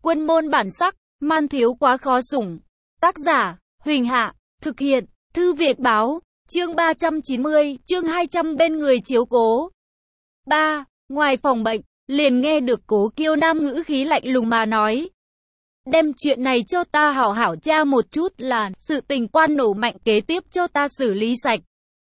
Quân môn bản sắc, man thiếu quá khó sủng. Tác giả, Huỳnh Hạ, thực hiện, Thư Việt Báo, chương 390, chương 200 bên người chiếu cố. 3. Ngoài phòng bệnh, liền nghe được Cố Kiêu Nam ngữ khí lạnh lùng mà nói. Đem chuyện này cho ta hảo hảo tra một chút là sự tình quan nổ mạnh kế tiếp cho ta xử lý sạch.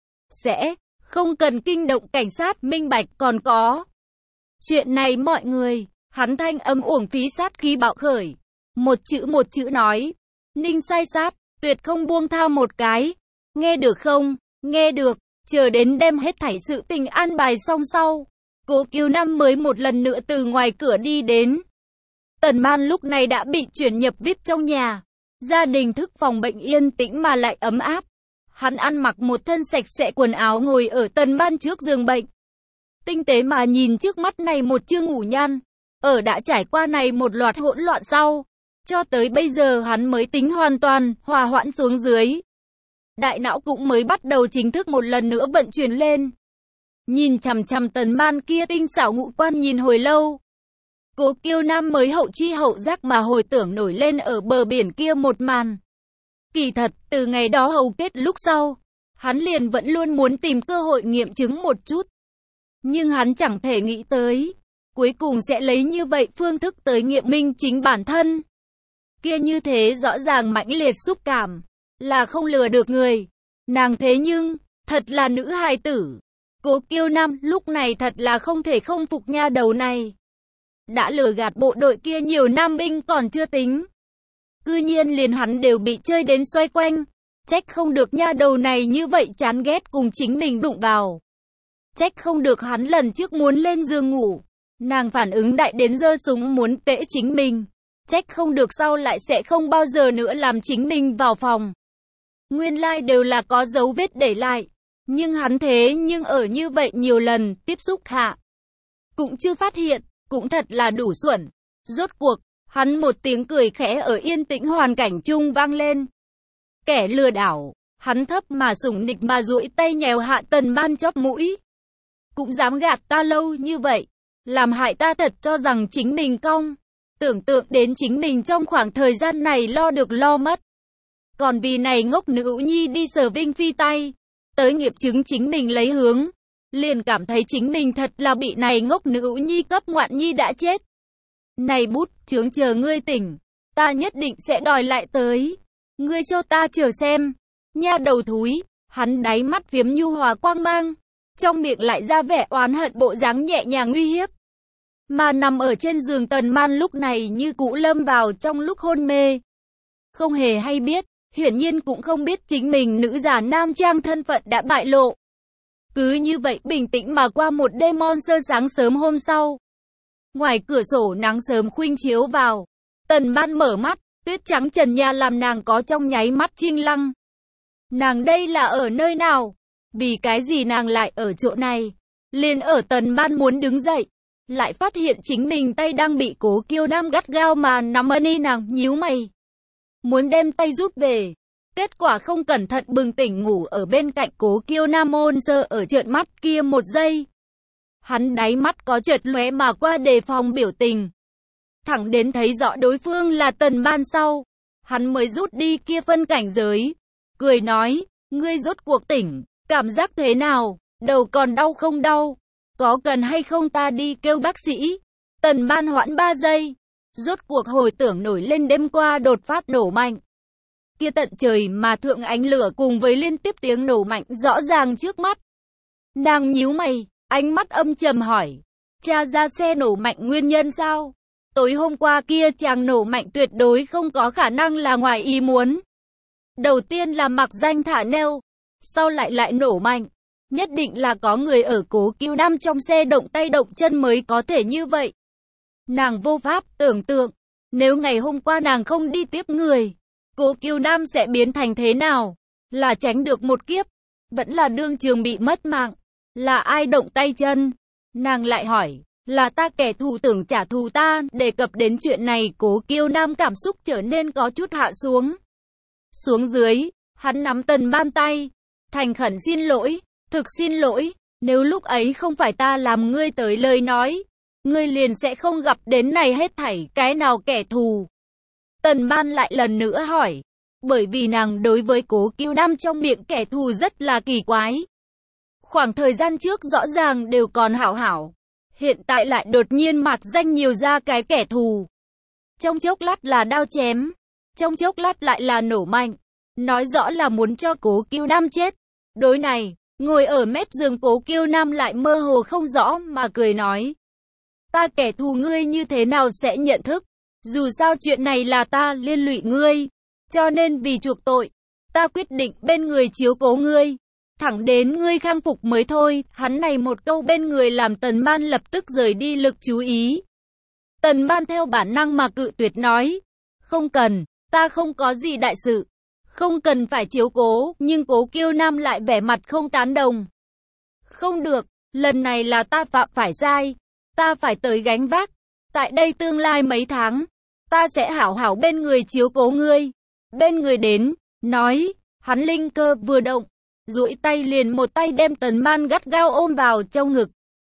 Sẽ, không cần kinh động cảnh sát minh bạch còn có. Chuyện này mọi người, hắn thanh âm uổng phí sát khí bạo khởi. Một chữ nói. Ninh sai sát, tuyệt không buông tha một cái. Nghe được không? Nghe được, chờ đến đem hết thảy sự tình an bài xong sau. Cố Kiêu Nam mới một lần nữa từ ngoài cửa đi đến. Tần Man lúc này đã bị chuyển nhập VIP trong nhà. Gia đình thức phòng bệnh yên tĩnh mà lại ấm áp. Hắn ăn mặc một thân sạch sẽ quần áo ngồi ở Tần Man trước giường bệnh. Tinh tế mà nhìn trước mắt này một chương ngủ nhan. Ở đã trải qua này một loạt hỗn loạn sau. Cho tới bây giờ hắn mới tính hoàn toàn hòa hoãn xuống dưới. Đại não cũng mới bắt đầu chính thức một lần nữa vận chuyển lên. Nhìn chằm chằm Tần Man kia tinh xảo ngũ quan nhìn hồi lâu. Cố Kiêu Nam mới hậu chi hậu giác mà hồi tưởng nổi lên ở bờ biển kia một màn. Kỳ thật, từ ngày đó hầu kết lúc sau, hắn liền vẫn luôn muốn tìm cơ hội nghiệm chứng một chút. Nhưng hắn chẳng thể nghĩ tới, cuối cùng sẽ lấy như vậy phương thức tới nghiệm minh chính bản thân. Kia như thế rõ ràng mãnh liệt xúc cảm, là không lừa được người. Nàng thế nhưng, thật là nữ hài tử. Cố Kiêu Nam lúc này thật là không thể không phục nha đầu này. Đã lừa gạt bộ đội kia nhiều nam binh còn chưa tính. Cư nhiên liền hắn đều bị chơi đến xoay quanh. Trách không được nha đầu này như vậy chán ghét cùng chính mình đụng vào. Trách không được hắn lần trước muốn lên giường ngủ. Nàng phản ứng đại đến giơ súng muốn tễ chính mình. Trách không được sau lại sẽ không bao giờ nữa làm chính mình vào phòng. Nguyên lai đều là có dấu vết để lại. Nhưng hắn thế nhưng ở như vậy nhiều lần tiếp xúc hạ. Cũng chưa phát hiện, cũng thật là đủ xuẩn. Rốt cuộc, hắn một tiếng cười khẽ ở yên tĩnh hoàn cảnh chung vang lên. Kẻ lừa đảo, hắn thấp mà sủng nịch mà duỗi tay nhèo hạ Tần Man chóp mũi. Cũng dám gạt ta lâu như vậy, làm hại ta thật cho rằng chính mình cong. Tưởng tượng đến chính mình trong khoảng thời gian này lo được lo mất. Còn vì này ngốc nữ nhi đi sờ Vinh Phi tay, tới nghiệp chứng chính mình lấy hướng. Liền cảm thấy chính mình thật là bị này ngốc nữ nhi cấp ngoạn nhi đã chết. Này bút chướng chờ ngươi tỉnh, ta nhất định sẽ đòi lại tới. Ngươi cho ta chờ xem. Nha đầu thúi, hắn đáy mắt phiếm nhu hòa quang mang. Trong miệng lại ra vẻ oán hận bộ dáng nhẹ nhàng uy hiếp. Mà nằm ở trên giường Tần Man lúc này như cũ lâm vào trong lúc hôn mê. Không hề hay biết, hiển nhiên cũng không biết chính mình nữ giả nam trang thân phận đã bại lộ. Cứ như vậy bình tĩnh mà qua một đêm on sơ sáng sớm hôm sau. Ngoài cửa sổ nắng sớm khuynh chiếu vào. Tần Man mở mắt, tuyết trắng trần nhà làm nàng có trong nháy mắt chinh lăng. Nàng đây là ở nơi nào? Vì cái gì nàng lại ở chỗ này? Liền ở Tần Man muốn đứng dậy. Lại phát hiện chính mình tay đang bị Cố Kiêu Nam gắt gao mà nắm ân nàng nhíu mày. Muốn đem tay rút về. Kết quả không cẩn thận bừng tỉnh ngủ ở bên cạnh Cố Kiêu Nam ôn sơ ở trợn mắt kia một giây. Hắn đáy mắt có chợt lóe mà qua đề phòng biểu tình. Thẳng đến thấy rõ đối phương là Tần Man sau. Hắn mới rút đi kia phân cảnh giới. Cười nói, ngươi rốt cuộc tỉnh, cảm giác thế nào, đầu còn đau không đau? Có cần hay không ta đi kêu bác sĩ? Tần Man hoãn 3 giây. Rốt cuộc hồi tưởng nổi lên đêm qua đột phát nổ mạnh. Kia tận trời mà thượng ánh lửa cùng với liên tiếp tiếng nổ mạnh rõ ràng trước mắt. Nàng nhíu mày, ánh mắt âm trầm hỏi. Tra ra xe nổ mạnh nguyên nhân sao? Tối hôm qua kia chàng nổ mạnh tuyệt đối không có khả năng là ngoài ý muốn. Đầu tiên là mặc danh thả neo. Sau lại nổ mạnh. Nhất định là có người ở Cố Kiêu Nam trong xe động tay động chân mới có thể như vậy. Nàng vô pháp tưởng tượng, nếu ngày hôm qua nàng không đi tiếp người, Cố Kiêu Nam sẽ biến thành thế nào? Là tránh được một kiếp, vẫn là đương trường bị mất mạng, là ai động tay chân? Nàng lại hỏi, là ta kẻ thù tưởng trả thù ta? Đề cập đến chuyện này Cố Kiêu Nam cảm xúc trở nên có chút hạ xuống. Xuống dưới, hắn nắm Tần Man tay, thành khẩn xin lỗi. Thực xin lỗi, nếu lúc ấy không phải ta làm ngươi tới lời nói, ngươi liền sẽ không gặp đến này hết thảy cái nào kẻ thù. Tần Ban lại lần nữa hỏi, bởi vì nàng đối với Cố Kiêu Nam trong miệng kẻ thù rất là kỳ quái. Khoảng thời gian trước rõ ràng đều còn hảo hảo, hiện tại lại đột nhiên mạc danh nhiều ra cái kẻ thù. Trong chốc lát là đao chém, trong chốc lát lại là nổ mạnh, nói rõ là muốn cho Cố Kiêu Nam chết. Đối này, ngồi ở mép giường Cố Kiêu Nam lại mơ hồ không rõ mà cười nói, ta kẻ thù ngươi như thế nào sẽ nhận thức, dù sao chuyện này là ta liên lụy ngươi, cho nên vì chuộc tội, ta quyết định bên người chiếu cố ngươi, thẳng đến ngươi khang phục mới thôi. Hắn này một câu bên người làm Tần Ban lập tức rời đi lực chú ý. Tần Ban theo bản năng mà cự tuyệt nói, không cần, ta không có gì đại sự, không cần phải chiếu cố, nhưng Cố Kiêu Nam lại vẻ mặt không tán đồng. Không được, lần này là ta phạm phải sai, ta phải tới gánh vác, tại đây tương lai mấy tháng, ta sẽ hảo hảo bên người chiếu cố ngươi. Bên người đến, nói, hắn linh cơ vừa động, duỗi tay liền một tay đem Tần Ban gắt gao ôm vào trong ngực.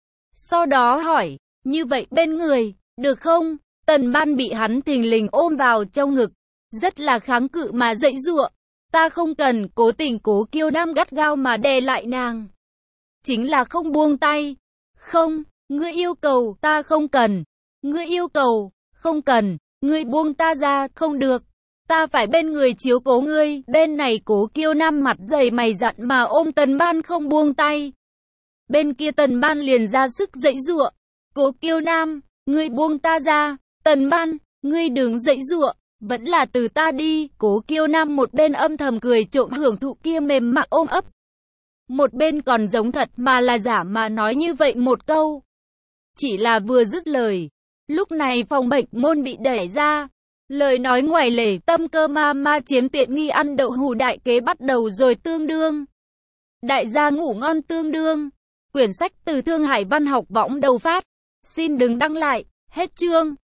Sau đó hỏi, như vậy bên người, được không? Tần Ban bị hắn thình lình ôm vào trong ngực, rất là kháng cự mà dãy giụa. Ta không cần. Cố tình Cố Kiêu Nam gắt gao mà đè lại nàng, chính là không buông tay. Không, ngươi yêu cầu, ta không cần. Ngươi yêu cầu, không cần. Ngươi buông ta ra, không được. Ta phải bên người chiếu cố ngươi. Bên này Cố Kiêu Nam mặt dày mày dặn mà ôm Tần Ban không buông tay. Bên kia Tần Ban liền ra sức dãy giụa. Cố Kiêu Nam, ngươi buông ta ra. Tần Ban, ngươi đừng dãy giụa, vẫn là từ ta đi. Cố Kiêu Nam một bên âm thầm cười trộm hưởng thụ kia mềm mại ôm ấp, một bên còn giống thật mà là giả mà nói như vậy một câu. Chỉ là vừa dứt lời, lúc này phòng bệnh môn bị đẩy ra. Lời nói ngoài lề, tâm cơ ma chiếm tiện nghi ăn đậu hù đại kế bắt đầu rồi tương đương. Đại gia ngủ ngon tương đương. Quyển sách từ Thương Hải Văn học võng đầu phát. Xin đừng đăng lại. Hết chương.